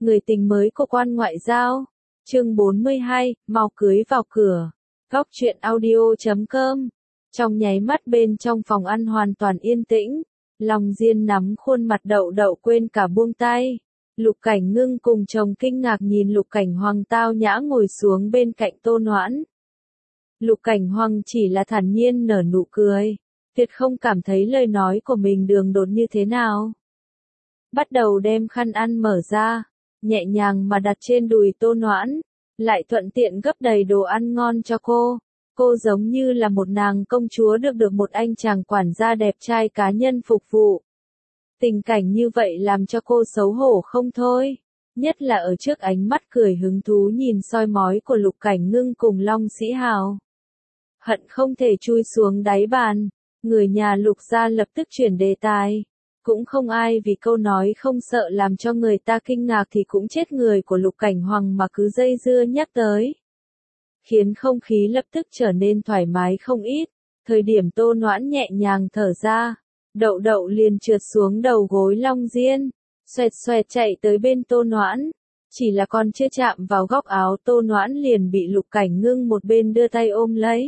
Người tình mới của quan ngoại giao. Chương 42, mau cưới vào cửa. Góc truyện audio.com. Trong nháy mắt bên trong phòng ăn hoàn toàn yên tĩnh, Long Diên nắm khuôn mặt Đậu Đậu quên cả buông tay. Lục Cảnh Ngưng cùng chồng kinh ngạc nhìn Lục Cảnh Hoàng tao nhã ngồi xuống bên cạnh Tô Noãn. Lục Cảnh Hoàng chỉ là thản nhiên nở nụ cười, tuyệt không cảm thấy lời nói của mình đường đột như thế nào. Bắt đầu đem khăn ăn mở ra, nhẹ nhàng mà đặt trên đùi Tô Noãn, lại thuận tiện gấp đầy đồ ăn ngon cho cô. Cô giống như là một nàng công chúa được một anh chàng quản gia đẹp trai cá nhân phục vụ. Tình cảnh như vậy làm cho cô xấu hổ không thôi, nhất là ở trước ánh mắt cười hứng thú nhìn soi mói của Lục Cảnh Ngưng cùng Long Sĩ Hào. Hận không thể chui xuống đáy bàn, người nhà Lục gia lập tức chuyển đề tài. Cũng không ai vì câu nói không sợ làm cho người ta kinh ngạc thì cũng chết người của Lục Cảnh Hoàng mà cứ dây dưa nhắc tới. Khiến không khí lập tức trở nên thoải mái không ít. Thời điểm Tô Noãn nhẹ nhàng thở ra, Đậu Đậu liền trượt xuống đầu gối Long Diên, xoẹt xoẹt chạy tới bên Tô Noãn. Chỉ là còn chưa chạm vào góc áo Tô Noãn liền bị Lục Cảnh Ngưng một bên đưa tay ôm lấy.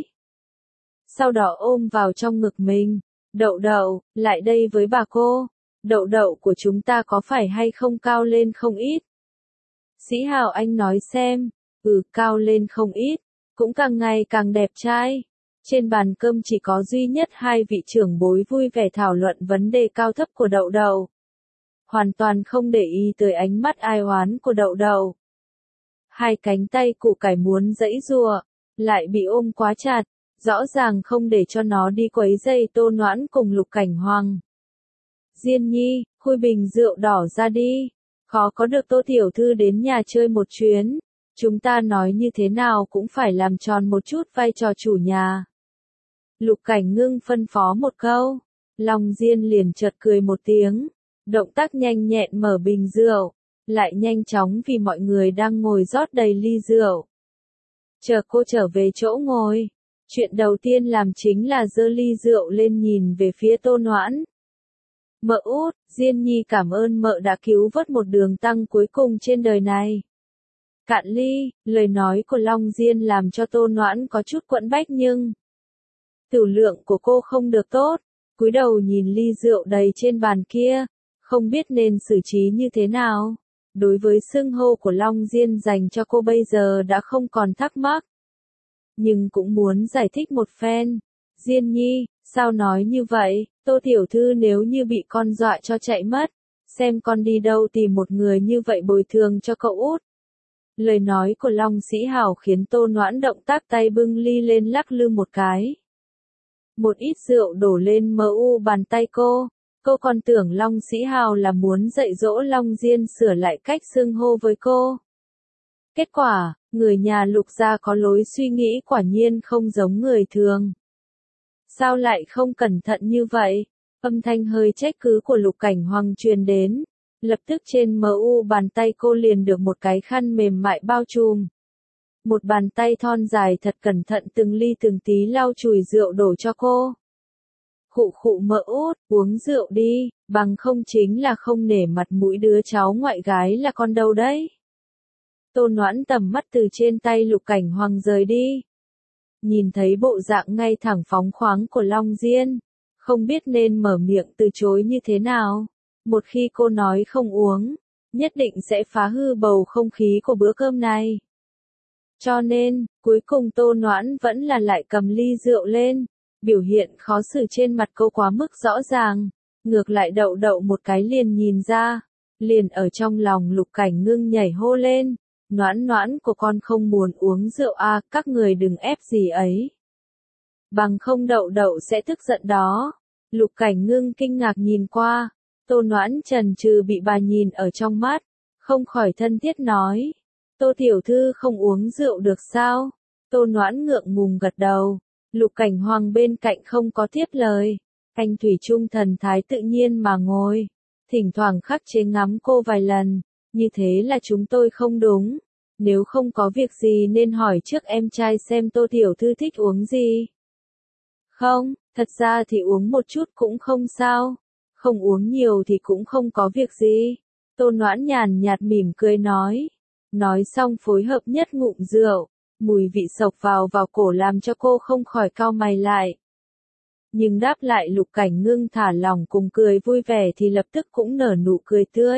Sau đó ôm vào trong ngực mình. Đậu Đậu, lại đây với bà cô. Đậu Đậu của chúng ta có phải hay không cao lên không ít? Sĩ Hào anh nói xem. Cao lên không ít. Cũng càng ngày càng đẹp trai. Trên bàn cơm chỉ có duy nhất hai vị trưởng bối vui vẻ thảo luận vấn đề cao thấp của Đậu Đậu. Hoàn toàn không để ý tới ánh mắt ai oán của Đậu Đậu. Hai cánh tay củ cải muốn giãy giụa, lại bị ôm quá chặt, rõ ràng không để cho nó đi quấy rầy Tô Noãn cùng Lục Cảnh Hoàng. Diên Nhi, khui bình rượu đỏ ra đi, khó có được Tô tiểu thư đến nhà chơi một chuyến. Chúng ta nói như thế nào cũng phải làm tròn một chút vai trò chủ nhà. Lục Cảnh Ngưng phân phó một câu, Long Diên liền chợt cười một tiếng, động tác nhanh nhẹn mở bình rượu, lại nhanh chóng vì mọi người đang ngồi rót đầy ly rượu. Chờ cô trở về chỗ ngồi, chuyện đầu tiên làm chính là giơ ly rượu lên nhìn về phía Tô Noãn. Mợ út, Diên Nhi cảm ơn mợ đã cứu vớt một đường tăng cuối cùng trên đời này. Cạn ly, lời nói của Long Diên làm cho Tô Noãn có chút quẫn bách nhưng tiểu lượng của cô không được tốt, cúi đầu nhìn ly rượu đầy trên bàn kia, không biết nên xử trí như thế nào. Đối với xưng hô của Long Diên dành cho cô bây giờ đã không còn thắc mắc, nhưng cũng muốn giải thích một phen. Diên Nhi, sao nói như vậy, Tô tiểu thư nếu như bị con dọa cho chạy mất, xem con đi đâu tìm một người như vậy bồi thường cho cậu út. Lời nói của Long Sĩ Hào khiến Tô Noãn động tác tay bưng ly lên lắc lư một cái. Một ít rượu đổ lên bàn tay cô còn tưởng Long Sĩ Hào là muốn dạy dỗ Long Diên sửa lại cách xưng hô với cô. Kết quả, người nhà Lục gia có lối suy nghĩ quả nhiên không giống người thường. Sao lại không cẩn thận như vậy? Âm thanh hơi trách cứ của Lục Cảnh Hoàng truyền đến. Lập tức trên bàn tay cô liền được một cái khăn mềm mại bao trùm. Một bàn tay thon dài thật cẩn thận từng ly từng tí lau chùi rượu đổ cho cô. Khụ khụ mợ út, uống rượu đi, bằng không chính là không nể mặt mũi đứa cháu ngoại gái là con đâu đấy. Tô Noãn tầm mắt từ trên tay Lục Cảnh Hoàng rời đi. Nhìn thấy bộ dạng ngay thẳng phóng khoáng của Long Diên, không biết nên mở miệng từ chối như thế nào. Một khi cô nói không uống, nhất định sẽ phá hư bầu không khí của bữa cơm này. Cho nên, cuối cùng Tô Noãn vẫn là lại cầm ly rượu lên, biểu hiện khó xử trên mặt cô quá mức rõ ràng. Ngược lại Đậu Đậu một cái liền nhìn ra, liền ở trong lòng Lục Cảnh Ngưng nhảy hô lên. Noãn Noãn của con không muốn uống rượu à, các người đừng ép gì ấy. Bằng không Đậu Đậu sẽ tức giận đó. Lục Cảnh Ngưng kinh ngạc nhìn qua. Tô Noãn chần chừ bị bà nhìn ở trong mắt, không khỏi thân thiết nói. Tô tiểu thư không uống rượu được sao? Tô Noãn ngượng ngùng gật đầu. Lục Cảnh Hoàng bên cạnh không có tiếp lời. Anh thủy chung thần thái tự nhiên mà ngồi. Thỉnh thoảng khắc chế ngắm cô vài lần. Như thế là chúng tôi không đúng. Nếu không có việc gì nên hỏi trước em trai xem Tô tiểu thư thích uống gì. Không, thật ra thì uống một chút cũng không sao. Không uống nhiều thì cũng không có việc gì. Tô Noãn nhàn nhạt mỉm cười nói. Nói xong phối hợp nhất ngụm rượu, mùi vị sộc vào cổ làm cho cô không khỏi cau mày lại. Nhưng đáp lại Lục Cảnh Ngưng thả lỏng cùng cười vui vẻ thì lập tức cũng nở nụ cười tươi.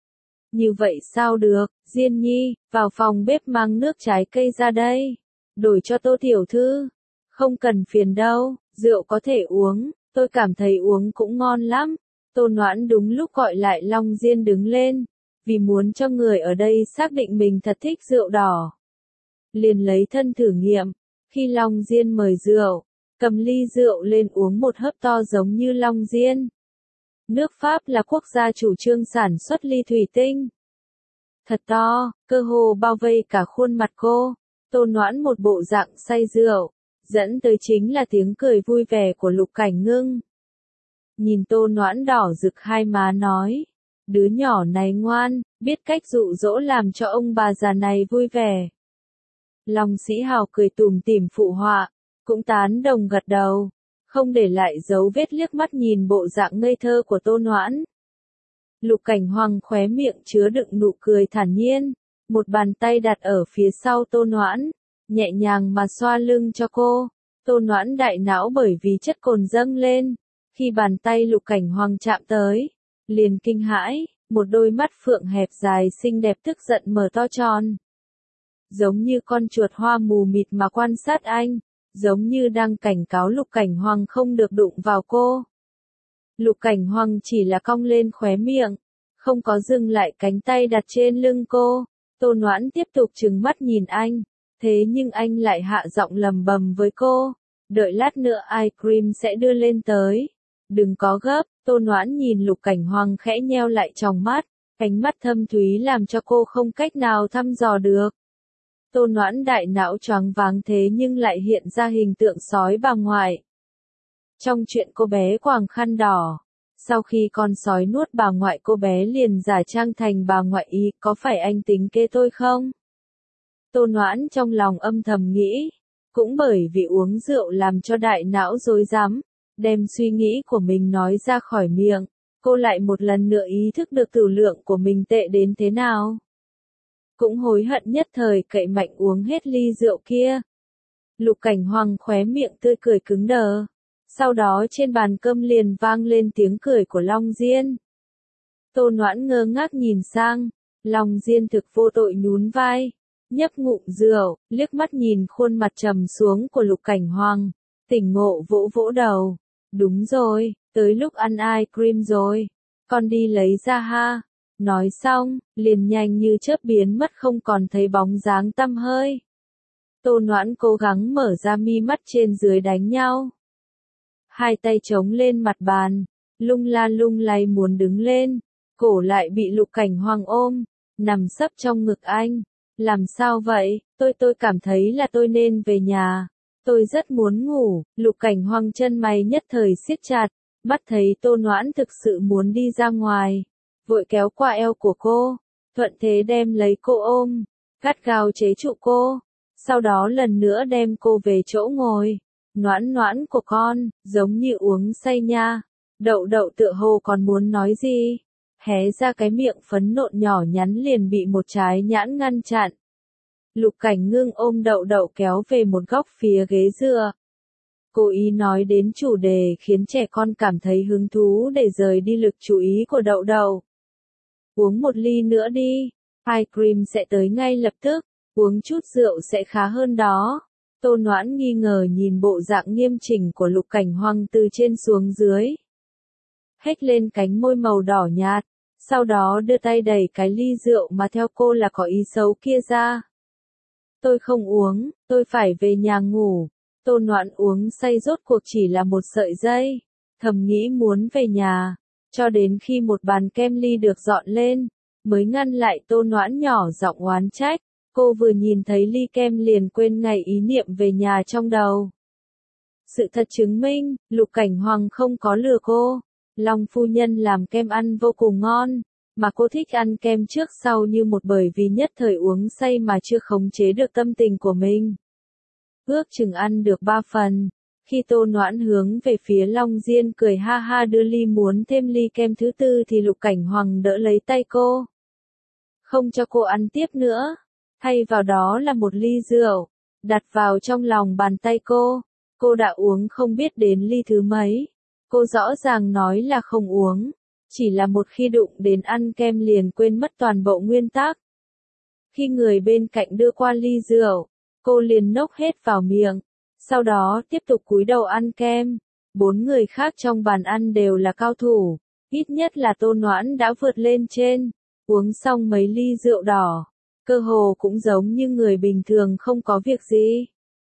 Như vậy sao được, Diên Nhi, vào phòng bếp mang nước trái cây ra đây. Đổi cho Tô tiểu thư. Không cần phiền đâu, rượu có thể uống, tôi cảm thấy uống cũng ngon lắm. Tô Noãn đúng lúc gọi lại Long Diên đứng lên, vì muốn cho người ở đây xác định mình thật thích rượu đỏ. Liền lấy thân thử nghiệm, khi Long Diên mời rượu, cầm ly rượu lên uống một hớp to giống như Long Diên. Nước Pháp là quốc gia chủ trương sản xuất ly thủy tinh. Thật to, cơ hồ bao vây cả khuôn mặt cô. Tô Noãn một bộ dạng say rượu, dẫn tới chính là tiếng cười vui vẻ của Lục Cảnh Ngưng. Nhìn Tô Noãn đỏ rực hai má nói, đứa nhỏ này ngoan, biết cách dụ dỗ làm cho ông bà già này vui vẻ. Long Sĩ Hào cười tủm tỉm phụ họa, cũng tán đồng gật đầu, không để lại dấu vết liếc mắt nhìn bộ dạng ngây thơ của Tô Noãn. Lục Cảnh Hoàng khóe miệng chứa đựng nụ cười thản nhiên, một bàn tay đặt ở phía sau Tô Noãn, nhẹ nhàng mà xoa lưng cho cô. Tô Noãn đại não bởi vì chất cồn dâng lên, khi bàn tay Lục Cảnh Hoàng chạm tới, liền kinh hãi, một đôi mắt phượng hẹp dài xinh đẹp tức giận mở to tròn. Giống như con chuột hoa mù mịt mà quan sát anh, giống như đang cảnh cáo Lục Cảnh Hoàng không được đụng vào cô. Lục Cảnh Hoàng chỉ là cong lên khóe miệng, không có dừng lại cánh tay đặt trên lưng cô. Tô Noãn tiếp tục trừng mắt nhìn anh, thế nhưng anh lại hạ giọng lầm bầm với cô, đợi lát nữa ice cream sẽ đưa lên tới. Đừng có gấp, Tô Noãn nhìn Lục Cảnh Hoàng khẽ nheo lại tròng mắt, ánh mắt thâm thúy làm cho cô không cách nào thăm dò được. Tô Noãn đại não choáng váng thế nhưng lại hiện ra hình tượng sói bà ngoại. Trong chuyện cô bé quàng khăn đỏ, sau khi con sói nuốt bà ngoại cô bé liền giả trang thành bà ngoại ý, có phải anh tính kế tôi không? Tô Noãn trong lòng âm thầm nghĩ, cũng bởi vì uống rượu làm cho đại não rối rắm, đem suy nghĩ của mình nói ra khỏi miệng, cô lại một lần nữa ý thức được tử lượng của mình tệ đến thế nào. Cũng hối hận nhất thời cậy mạnh uống hết ly rượu kia. Lục Cảnh Hoàng khóe miệng tươi cười cứng đờ. Sau đó trên bàn cơm liền vang lên tiếng cười của Long Diên. Tô Noãn ngơ ngác nhìn sang, Long Diên thực vô tội nhún vai, nhấp ngụm rượu, liếc mắt nhìn khuôn mặt trầm xuống của Lục Cảnh Hoàng, tỉnh ngộ vỗ vỗ đầu. Đúng rồi, tới lúc ăn ice cream rồi, con đi lấy ra ha. Nói xong, liền nhanh như chớp biến mất không còn thấy bóng dáng tăm hơi. Tô Noãn cố gắng mở ra mi mắt trên dưới đánh nhau. Hai tay chống lên mặt bàn, lung la lung lay muốn đứng lên, cổ lại bị Lục Cảnh Hoàng ôm, nằm sấp trong ngực anh. Làm sao vậy, tôi cảm thấy là tôi nên về nhà. Tôi rất muốn ngủ. Lục Cảnh Hoàng chân mày nhất thời siết chặt, mắt thấy Tô Noãn thực sự muốn đi ra ngoài, vội kéo qua eo của cô, thuận thế đem lấy cô ôm, gắt gao chế trụ cô, sau đó lần nữa đem cô về chỗ ngồi. Noãn noãn của con, giống như uống say nha. Đậu đậu tựa hồ còn muốn nói gì, hé ra cái miệng phấn nộn nhỏ nhắn liền bị một trái nhãn ngăn chặn. Lục Cảnh Ngưng ôm đậu đậu kéo về một góc phía ghế dựa. Cố ý nói đến chủ đề khiến trẻ con cảm thấy hứng thú để rời đi lực chú ý của đậu đậu. Uống một ly nữa đi, ice cream sẽ tới ngay lập tức, uống chút rượu sẽ khá hơn đó. Tô Noãn nghi ngờ nhìn bộ dạng nghiêm chỉnh của Lục Cảnh Hoàng từ trên xuống dưới. Hếch lên cánh môi màu đỏ nhạt, sau đó đưa tay đẩy cái ly rượu mà theo cô là có ý xấu kia ra. Tôi không uống, tôi phải về nhà ngủ. Tô Noãn uống say rốt cuộc chỉ là một sợi dây, thầm nghĩ muốn về nhà, cho đến khi một bàn kem ly được dọn lên, mới ngăn lại Tô Noãn nhỏ giọng oán trách. Cô vừa nhìn thấy ly kem liền quên ngay ý niệm về nhà trong đầu. Sự thật chứng minh, Lục Cảnh Hoàng không có lừa cô. Long phu nhân làm kem ăn vô cùng ngon, mà cô thích ăn kem trước sau như một bởi vì nhất thời uống say mà chưa khống chế được tâm tình của mình. Ước chừng ăn được 3 phần, khi Tô Noãn hướng về phía Long Diên cười ha ha đưa ly muốn thêm ly kem thứ tư thì Lục Cảnh Hoàng đỡ lấy tay cô. không cho cô ăn tiếp nữa. Thay vào đó là một ly rượu, đặt vào trong lòng bàn tay cô. Cô đã uống không biết đến ly thứ mấy. Cô rõ ràng nói là không uống. Chỉ là một khi đụng đến ăn kem liền quên mất toàn bộ nguyên tắc. Khi người bên cạnh đưa qua ly rượu, cô liền nốc hết vào miệng. Sau đó tiếp tục cúi đầu ăn kem. 4 người khác trong bàn ăn đều là cao thủ. Ít nhất là Tô Noãn đã vượt lên trên. Uống xong mấy ly rượu đỏ. Cơ hồ cũng giống như người bình thường không có việc gì.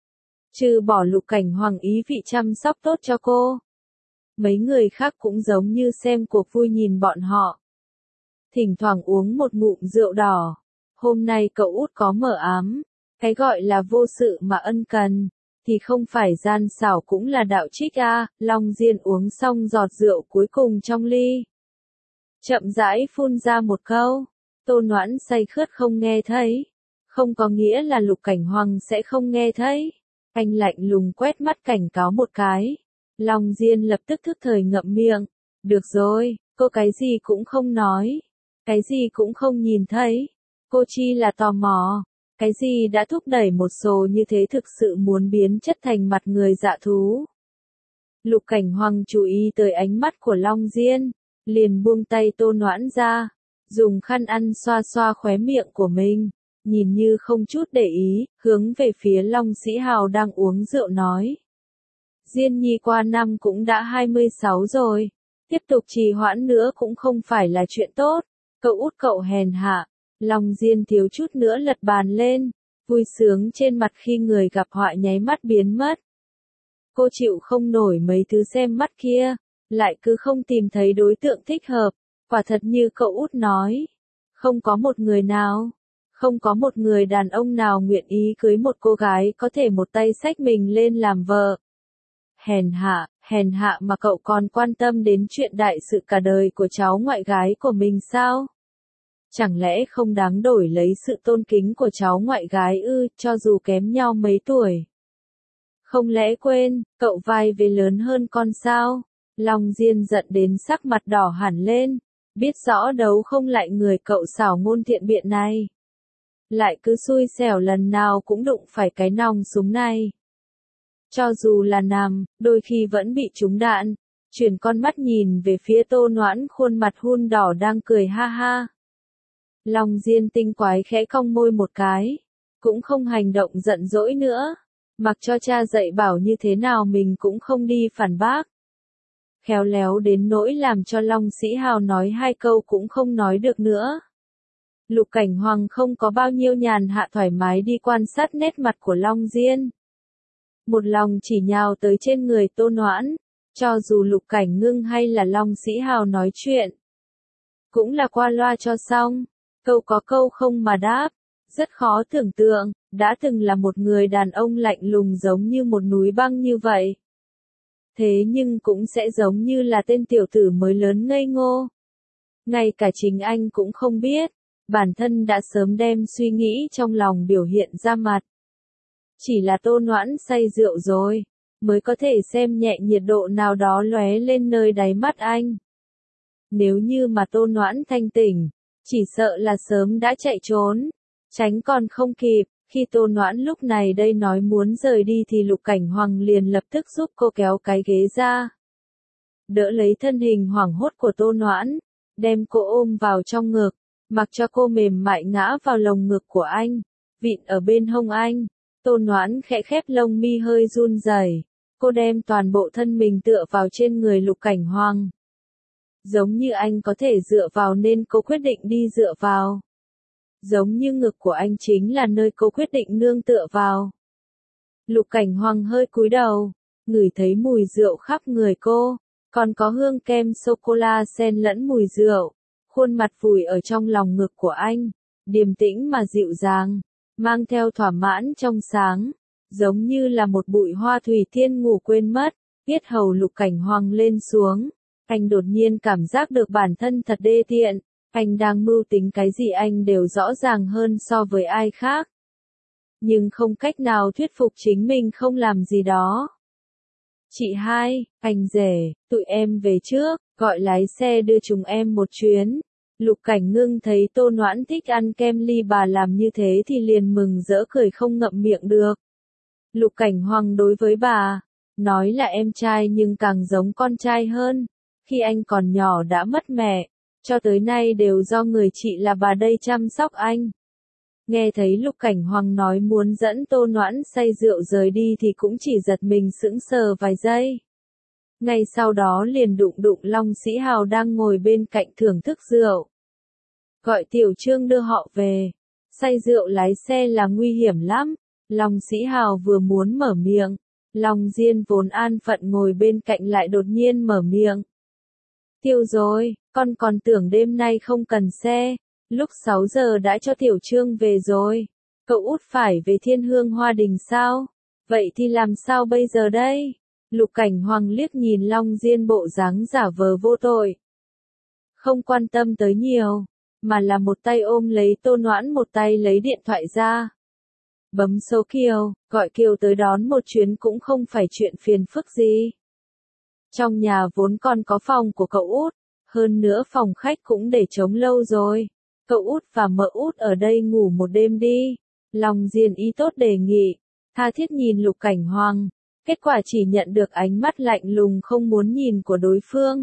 Trừ bỏ Lục Cảnh Hoàng ý vị chăm sóc tốt cho cô. Mấy người khác cũng giống như xem cuộc vui nhìn bọn họ. Thỉnh thoảng uống một ngụm rượu đỏ. Hôm nay cậu út có mờ ám. Cái gọi là vô sự mà ân cần. Thì không phải gian xảo cũng là đạo trích a. Long Diên uống xong giọt rượu cuối cùng trong ly. Chậm rãi phun ra một câu. Tô Noãn say khướt không nghe thấy. Không có nghĩa là Lục Cảnh Hoàng sẽ không nghe thấy. Anh lạnh lùng quét mắt cảnh cáo một cái. Long Diên lập tức thức thời ngậm miệng. Được rồi, cô cái gì cũng không nói. Cái gì cũng không nhìn thấy. Cô chi là tò mò. Cái gì đã thúc đẩy một số như thế thực sự muốn biến chất thành mặt người dạ thú. Lục Cảnh Hoàng chú ý tới ánh mắt của Long Diên. Liền buông tay Tô Noãn ra. Dùng khăn ăn xoa xoa khóe miệng của mình. Nhìn như không chút để ý, hướng về phía Long Sĩ Hào đang uống rượu nói. Diên Nhi qua năm cũng đã 26 rồi. Tiếp tục trì hoãn nữa cũng không phải là chuyện tốt. Cậu út cậu hèn hạ. Long Diên thiếu chút nữa lật bàn lên. Vui sướng trên mặt khi người gặp họa nháy mắt biến mất. Cô chịu không nổi mấy thứ xem mắt kia. Lại cứ không tìm thấy đối tượng thích hợp. Quả thật như cậu út nói. Không có một người nào. Không có một người đàn ông nào nguyện ý cưới một cô gái có thể một tay xách mình lên làm vợ. Hèn hạ mà cậu còn quan tâm đến chuyện đại sự cả đời của cháu ngoại gái của mình sao? Chẳng lẽ không đáng đổi lấy sự tôn kính của cháu ngoại gái ư, cho dù kém nhau mấy tuổi? Không lẽ quên, cậu vai vế lớn hơn con sao? Long Diên giận đến sắc mặt đỏ hẳn lên. Biết rõ đấu không lại người cậu xảo ngôn thiện biện này. Lại cứ xui xẻo lần nào cũng đụng phải cái nòng súng này. Cho dù là nằm, đôi khi vẫn bị trúng đạn. Chuyển con mắt nhìn về phía Tô Noãn khuôn mặt hun đỏ đang cười ha ha. Long Diên tinh quái khẽ cong môi một cái. Cũng không hành động giận dỗi nữa. Mặc cho cha dạy bảo như thế nào mình cũng không đi phản bác. Khéo léo đến nỗi làm cho Long Sĩ Hào nói 2 câu cũng không nói được nữa. Lục Cảnh Hoàng không có bao nhiêu nhàn hạ thoải mái đi quan sát nét mặt của Long Diên. Một lòng chỉ nhào tới trên người Tô Noãn, cho dù Lục Cảnh Ngưng hay là Long Sĩ Hào nói chuyện. Cũng là qua loa cho xong, câu có câu không mà đáp, rất khó tưởng tượng, đã từng là một người đàn ông lạnh lùng giống như một núi băng như vậy. Thế nhưng cũng sẽ giống như là tên tiểu tử mới lớn ngây ngô. Ngay cả chính anh cũng không biết. Bản thân đã sớm đem suy nghĩ trong lòng biểu hiện ra mặt. Chỉ là Tô Noãn say rượu rồi, mới có thể xem nhẹ nhiệt độ nào đó lóe lên nơi đáy mắt anh. Nếu như mà Tô Noãn thanh tỉnh, chỉ sợ là sớm đã chạy trốn, tránh còn không kịp. Khi Tô Noãn lúc này đây nói muốn rời đi thì Lục Cảnh Hoàng liền lập tức giúp cô kéo cái ghế ra. Đỡ lấy thân hình hoảng hốt của Tô Noãn, đem cô ôm vào trong ngực. Mặc cho cô mềm mại ngã vào lồng ngực của anh, vịn ở bên hông anh. Tô Noãn khẽ khép lông mi hơi run rẩy. Cô đem toàn bộ thân mình tựa vào trên người Lục Cảnh Hoàng. Giống như anh có thể dựa vào nên cô quyết định đi dựa vào. Giống như ngực của anh chính là nơi cô quyết định nương tựa vào. Lục Cảnh Hoàng hơi cúi đầu, ngửi thấy mùi rượu khắp người cô, còn có hương kem sô-cô-la xen lẫn mùi rượu. Khuôn mặt vùi ở trong lòng ngực của anh, điềm tĩnh mà dịu dàng, mang theo thỏa mãn trong sáng, giống như là một bụi hoa thủy tiên ngủ quên mất. Yết hầu Lục Cảnh Hoàng lên xuống, anh đột nhiên cảm giác được bản thân thật đê tiện, anh đang mưu tính cái gì anh đều rõ ràng hơn so với ai khác. Nhưng không cách nào thuyết phục chính mình không làm gì đó. Chị hai, anh rể, tụi em về trước, gọi lái xe đưa chúng em một chuyến. Lục Cảnh Ngưng thấy Tô Noãn thích ăn kem ly bà làm như thế thì liền mừng rỡ cười không ngậm miệng được. Lục Cảnh Hoàng đối với bà, nói là em trai nhưng càng giống con trai hơn. Khi anh còn nhỏ đã mất mẹ, cho tới nay đều do người chị là bà đây chăm sóc anh. Nghe thấy Lục Cảnh Hoàng nói muốn dẫn Tô Noãn say rượu rời đi thì cũng chỉ giật mình sững sờ vài giây. Ngay sau đó liền đụng đụng Long Sĩ Hào đang ngồi bên cạnh thưởng thức rượu. Gọi Tiểu Trương đưa họ về. Say rượu lái xe là nguy hiểm lắm. Long Sĩ Hào vừa muốn mở miệng. Long Diên vốn an phận ngồi bên cạnh lại đột nhiên mở miệng. Tiêu rồi, con còn tưởng đêm nay không cần xe. Lúc 6 giờ đã cho Tiểu Trương về rồi. Cậu út phải về Thiên Hương Hoa Đình sao? Vậy thì làm sao bây giờ đây? Lục Cảnh Hoàng liếc nhìn Long Diên bộ dáng giả vờ vô tội. Không quan tâm tới nhiều, mà là một tay ôm lấy Tô Noãn một tay lấy điện thoại ra. Bấm số Kiều, gọi Kiều tới đón một chuyến cũng không phải chuyện phiền phức gì. Trong nhà vốn còn có phòng của cậu út, hơn nữa phòng khách cũng để trống lâu rồi. Cậu út và mợ út ở đây ngủ một đêm đi. Long Diên ý tốt đề nghị, tha thiết nhìn Lục Cảnh Hoàng. Kết quả chỉ nhận được ánh mắt lạnh lùng không muốn nhìn của đối phương.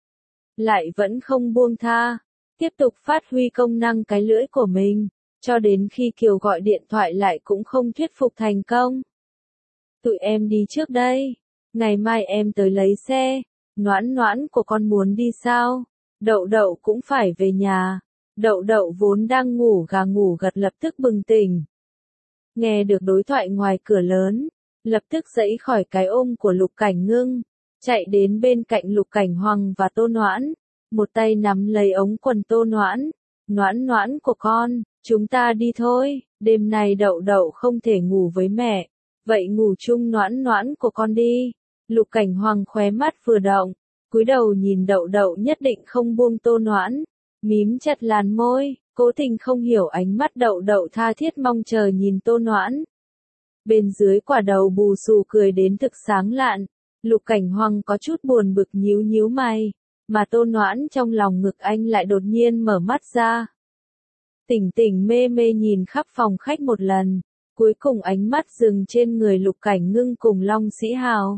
Lại vẫn không buông tha, tiếp tục phát huy công năng cái lưỡi của mình, cho đến khi Kiều gọi điện thoại lại cũng không thuyết phục thành công. Tụi em đi trước đây, ngày mai em tới lấy xe, Noãn Noãn của con muốn đi sao? Đậu Đậu cũng phải về nhà. Đậu Đậu vốn đang ngủ gà ngủ gật lập tức bừng tỉnh. Nghe được đối thoại ngoài cửa lớn, lập tức giãy khỏi cái ôm của Lục Cảnh Ngưng, chạy đến bên cạnh Lục Cảnh Hoàng và Tô Noãn, một tay nắm lấy ống quần Tô Noãn. Noãn Noãn của con, chúng ta đi thôi, đêm nay Đậu Đậu không thể ngủ với mẹ, vậy ngủ chung Noãn Noãn của con đi. Lục Cảnh Hoàng khóe mắt vừa động, cúi đầu nhìn Đậu Đậu nhất định không buông Tô Noãn, mím chặt làn môi, cố tình không hiểu ánh mắt Đậu Đậu tha thiết mong chờ nhìn Tô Noãn. Bên dưới quả đầu bù xù cười đến thực sáng lạn, Lục Cảnh Hoàng có chút buồn bực nhíu nhíu mày, mà Tô Noãn trong lòng ngực anh lại đột nhiên mở mắt ra. Tỉnh tỉnh mê mê nhìn khắp phòng khách một lần, cuối cùng ánh mắt dừng trên người Lục Cảnh Ngưng cùng Long Sĩ Hào.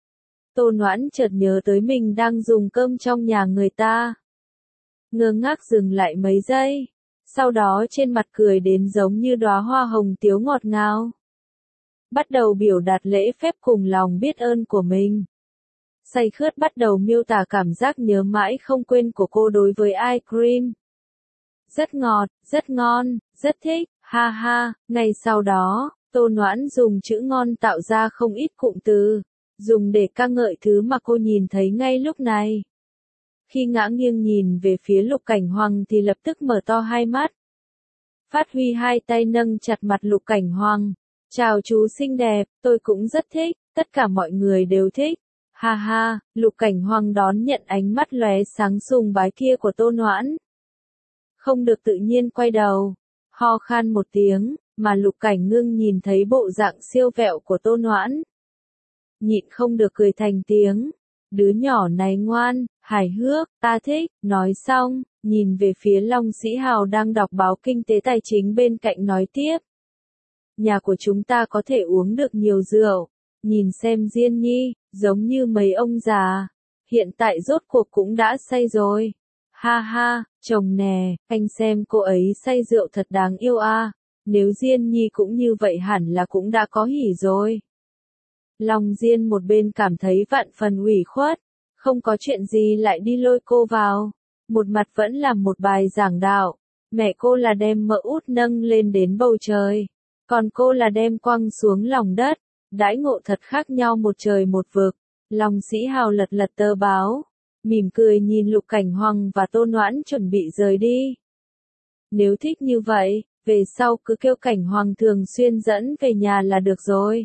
Tô Noãn chợt nhớ tới mình đang dùng cơm trong nhà người ta. Ngơ ngác dừng lại mấy giây, sau đó trên mặt cười đến giống như đóa hoa hồng tiếu ngọt ngào. Bắt đầu biểu đạt lễ phép cùng lòng biết ơn của mình. Say khướt bắt đầu miêu tả cảm giác nhớ mãi không quên của cô đối với ice cream. Rất ngọt, rất ngon, rất thích, ha ha. Ngay sau đó, Tô Noãn dùng chữ ngon tạo ra không ít cụm từ, dùng để ca ngợi thứ mà cô nhìn thấy ngay lúc này. Khi ngã nghiêng nhìn về phía Lục Cảnh Hoàng thì lập tức mở to hai mắt. Phát huy hai tay nâng chặt mặt Lục Cảnh Hoàng. Chào chú xinh đẹp, tôi cũng rất thích, tất cả mọi người đều thích. Ha ha, Lục Cảnh Hoàng đón nhận ánh mắt lóe sáng sùng bái kia của Tô Noãn. Không được tự nhiên quay đầu, ho khan một tiếng, mà Lục Cảnh Ngưng nhìn thấy bộ dạng siêu vẹo của Tô Noãn. Nhịn không được cười thành tiếng. Đứa nhỏ này ngoan, hài hước, ta thích, nói xong, nhìn về phía Long Sĩ Hào đang đọc báo kinh tế tài chính bên cạnh nói tiếp. Nhà của chúng ta có thể uống được nhiều rượu, nhìn xem Diên Nhi, giống như mấy ông già, hiện tại rốt cuộc cũng đã say rồi. Ha ha, chồng nè, anh xem cô ấy say rượu thật đáng yêu a. Nếu Diên Nhi cũng như vậy hẳn là cũng đã có hỉ rồi. Long Diên một bên cảm thấy vạn phần ủy khuất, không có chuyện gì lại đi lôi cô vào. Một mặt vẫn làm một bài giảng đạo, mẹ cô là đem mợ út nâng lên đến bầu trời, còn cô là đem quăng xuống lòng đất, đãi ngộ thật khác nhau một trời một vực. Long Sĩ Hào lật lật tờ báo, mỉm cười nhìn Lục Cảnh Hoàng và Tô Noãn chuẩn bị rời đi. Nếu thích như vậy, về sau cứ kêu Cảnh Hoàng thường xuyên dẫn về nhà là được rồi.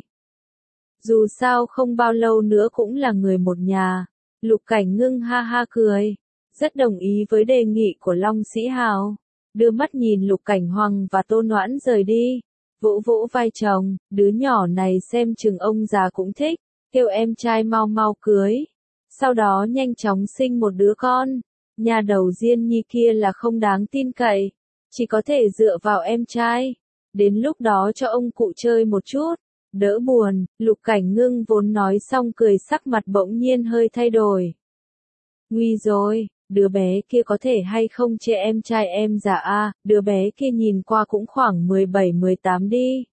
Dù sao không bao lâu nữa cũng là người một nhà. Lục Cảnh Ngưng ha ha cười, rất đồng ý với đề nghị của Long Sĩ Hào. Đưa mắt nhìn Lục Cảnh Hoàng và Tô Noãn rời đi, vỗ vỗ vai chồng, đứa nhỏ này xem chừng ông già cũng thích, kêu em trai mau mau cưới. Sau đó nhanh chóng sinh một đứa con. Nhà đầu Diên Nhi kia là không đáng tin cậy, chỉ có thể dựa vào em trai. Đến lúc đó cho ông cụ chơi một chút, đỡ buồn. Lục Cảnh Ngưng vốn nói xong cười, sắc mặt bỗng nhiên hơi thay đổi. Nguy rồi, đứa bé kia có thể hay không chê em trai em già a, đứa bé kia nhìn qua cũng khoảng 17-18 đi.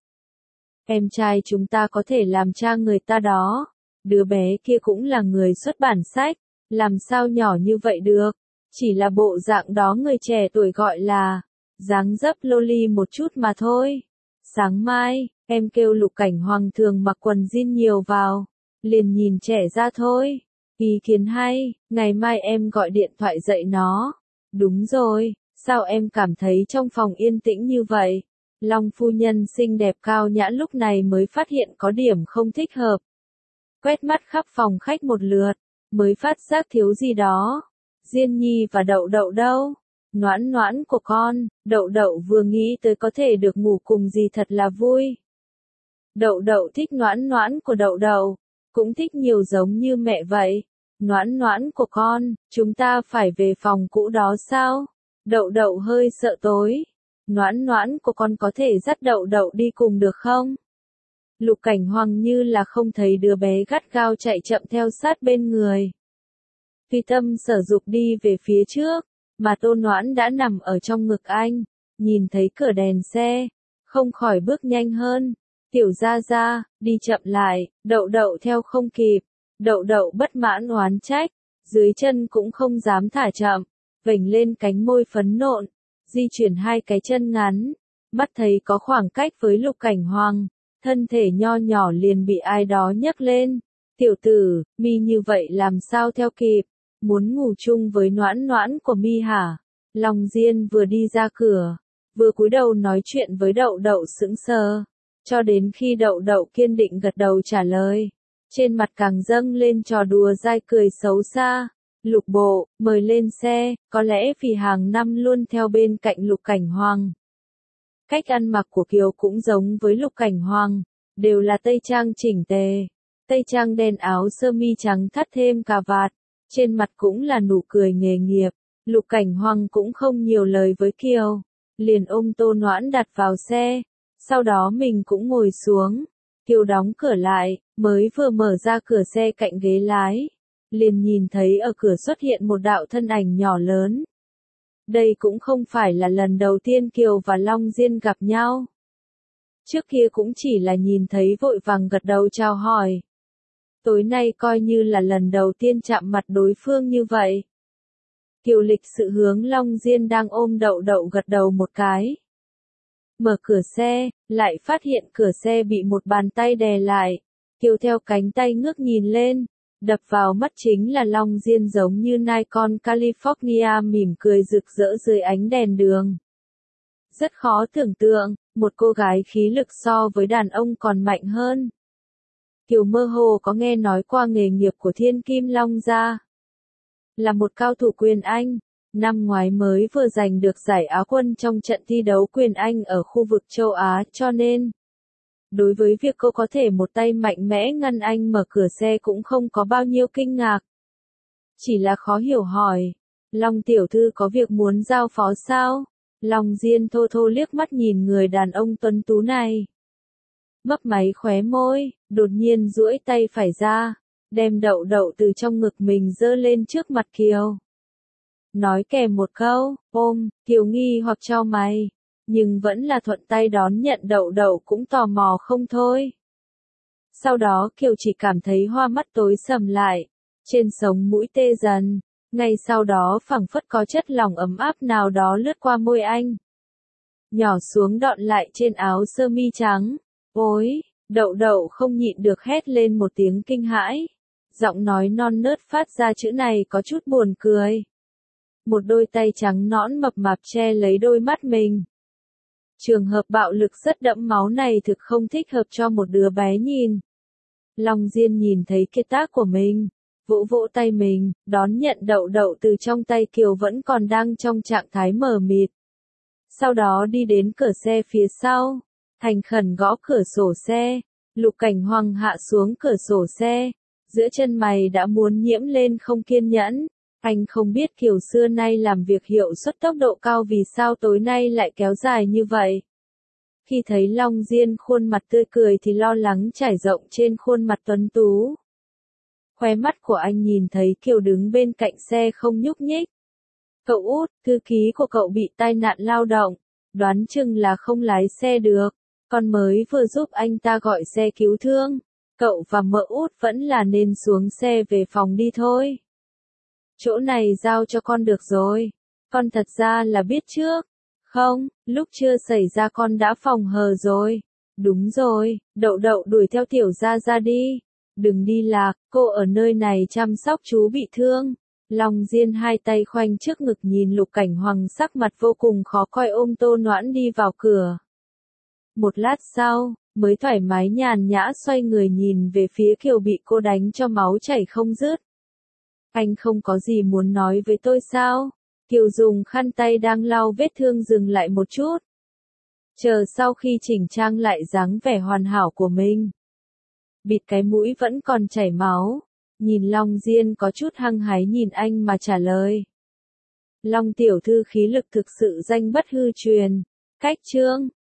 Em trai chúng ta có thể làm cha người ta đó. Đứa bé kia cũng là người xuất bản sách, làm sao nhỏ như vậy được. Chỉ là bộ dạng đó người trẻ tuổi gọi là dáng dấp loli một chút mà thôi. Sáng mai, em kêu Lục Cảnh Hoàng thường mặc quần jean nhiều vào, liền nhìn trẻ ra thôi. Ý kiến hay, ngày mai em gọi điện thoại dạy nó. Đúng rồi, sao em cảm thấy trong phòng yên tĩnh như vậy? Long phu nhân xinh đẹp cao nhã lúc này mới phát hiện có điểm không thích hợp. Quét mắt khắp phòng khách một lượt, mới phát giác thiếu gì đó. Diên Nhi và Đậu Đậu đâu? Noãn noãn của con. Đậu Đậu vừa nghĩ tới có thể được ngủ cùng gì thật là vui. Đậu Đậu thích noãn noãn của Đậu Đậu, cũng thích nhiều giống như mẹ vậy. Noãn noãn của con, chúng ta phải về phòng cũ đó sao? Đậu Đậu hơi sợ tối. Noãn noãn của con có thể dắt Đậu Đậu đi cùng được không? Lục Cảnh Hoàng như là không thấy đứa bé gắt gao chạy chậm theo sát bên người. Phi tâm sở dục đi về phía trước, mà Tô Noãn đã nằm ở trong ngực anh, nhìn thấy cửa đèn xe, không khỏi bước nhanh hơn. Tiểu gia gia, đi chậm lại. Đậu Đậu theo không kịp. Đậu Đậu bất mãn oán trách, dưới chân cũng không dám thả chậm, vểnh lên cánh môi phấn nộn, di chuyển hai cái chân ngắn, mắt thấy có khoảng cách với Lục Cảnh Hoàng, thân thể nho nhỏ liền bị ai đó nhấc lên. Tiểu tử, mi như vậy làm sao theo kịp, muốn ngủ chung với noãn noãn của mi hả? Long Diên vừa đi ra cửa, vừa cúi đầu nói chuyện với Đậu Đậu sững sờ, cho đến khi Đậu Đậu kiên định gật đầu trả lời. Trên mặt càng dâng lên trò đùa dai cười xấu xa. Lục bộ, mời lên xe, có lẽ vì hàng năm luôn theo bên cạnh Lục Cảnh Hoàng. Cách ăn mặc của Kiều cũng giống với Lục Cảnh Hoàng, đều là tây trang chỉnh tề. Tây trang đen, áo sơ mi trắng thắt thêm cà vạt, trên mặt cũng là nụ cười nghề nghiệp. Lục Cảnh Hoàng cũng không nhiều lời với Kiều, liền ôm Tô Noãn đặt vào xe, sau đó mình cũng ngồi xuống. Kiều đóng cửa lại, mới vừa mở ra cửa xe cạnh ghế lái, liền nhìn thấy ở cửa xuất hiện một đạo thân ảnh nhỏ lớn. Đây cũng không phải là lần đầu tiên Kiều và Long Diên gặp nhau. Trước kia cũng chỉ là nhìn thấy vội vàng gật đầu chào hỏi. Tối nay coi như là lần đầu tiên chạm mặt đối phương như vậy. Kiều lịch sự hướng Long Diên đang ôm Đậu Đậu gật đầu một cái. Mở cửa xe, lại phát hiện cửa xe bị một bàn tay đè lại. Kiều theo cánh tay ngước nhìn lên, đập vào mắt chính là Long Diên giống như nai con California mỉm cười rực rỡ dưới ánh đèn đường. Rất khó tưởng tượng, một cô gái khí lực so với đàn ông còn mạnh hơn. Kiều mơ hồ có nghe nói qua nghề nghiệp của Thiên Kim Long gia. Là một cao thủ quyền Anh, năm ngoái mới vừa giành được giải Á quân trong trận thi đấu quyền Anh ở khu vực châu Á, cho nên đối với việc cô có thể một tay mạnh mẽ ngăn anh mở cửa xe cũng không có bao nhiêu kinh ngạc. Chỉ là khó hiểu hỏi, Long tiểu thư có việc muốn giao phó sao? Long Diên thô thô liếc mắt nhìn người đàn ông tuấn tú này. Mấp máy khóe môi, đột nhiên duỗi tay phải ra, đem Đậu Đậu từ trong ngực mình giơ lên trước mặt Kiều. Nói kèm một câu, ôm. Kiều nghi hoặc chau mày, nhưng vẫn là thuận tay đón nhận. Đậu Đậu cũng tò mò không thôi. Sau đó Kiều chỉ cảm thấy hoa mắt tối sầm lại, trên sống mũi tê dần, ngay sau đó phảng phất có chất lỏng ấm áp nào đó lướt qua môi anh, nhỏ xuống đọng lại trên áo sơ mi trắng. Ôi, Đậu Đậu không nhịn được hét lên một tiếng kinh hãi, giọng nói non nớt phát ra chữ này có chút buồn cười. Một đôi tay trắng nõn mập mạp che lấy đôi mắt mình. Trường hợp bạo lực rất đẫm máu này thực không thích hợp cho một đứa bé nhìn. Long Diên nhìn thấy kiệt tác của mình, vỗ vỗ tay mình, đón nhận Đậu Đậu từ trong tay Kiều vẫn còn đang trong trạng thái mờ mịt. Sau đó đi đến cửa xe phía sau, thành khẩn gõ cửa sổ xe. Lục Cảnh Hoàng hạ xuống cửa sổ xe, giữa chân mày đã muốn nhiễm lên không kiên nhẫn. Anh không biết Kiều xưa nay làm việc hiệu suất tốc độ cao vì sao tối nay lại kéo dài như vậy. Khi thấy Long Diên khuôn mặt tươi cười thì lo lắng trải rộng trên khuôn mặt tuấn tú. Khóe mắt của anh nhìn thấy Kiều đứng bên cạnh xe không nhúc nhích. Cậu út, thư ký của cậu bị tai nạn lao động, đoán chừng là không lái xe được, con mới vừa giúp anh ta gọi xe cứu thương. Cậu và mợ út vẫn là nên xuống xe về phòng đi thôi. Chỗ này giao cho con được rồi. Con thật ra là biết trước. Không, lúc chưa xảy ra con đã phòng hờ rồi. Đúng rồi, Đậu Đậu đuổi theo Tiểu Gia Gia đi. Đừng đi lạc, cô ở nơi này chăm sóc chú bị thương. Long Diên hai tay khoanh trước ngực nhìn Lục Cảnh Hoàng sắc mặt vô cùng khó coi ôm Tô Noãn đi vào cửa. Một lát sau, mới thoải mái nhàn nhã xoay người nhìn về phía Kiều bị cô đánh cho máu chảy không dứt. Anh không có gì muốn nói với tôi sao? Kiều dùng khăn tay đang lau vết thương dừng lại một chút. Chờ sau khi chỉnh trang lại dáng vẻ hoàn hảo của mình. Bịt cái mũi vẫn còn chảy máu. Nhìn Long Diên có chút hăng hái nhìn anh mà trả lời. Long tiểu thư khí lực thực sự danh bất hư truyền. Cách chương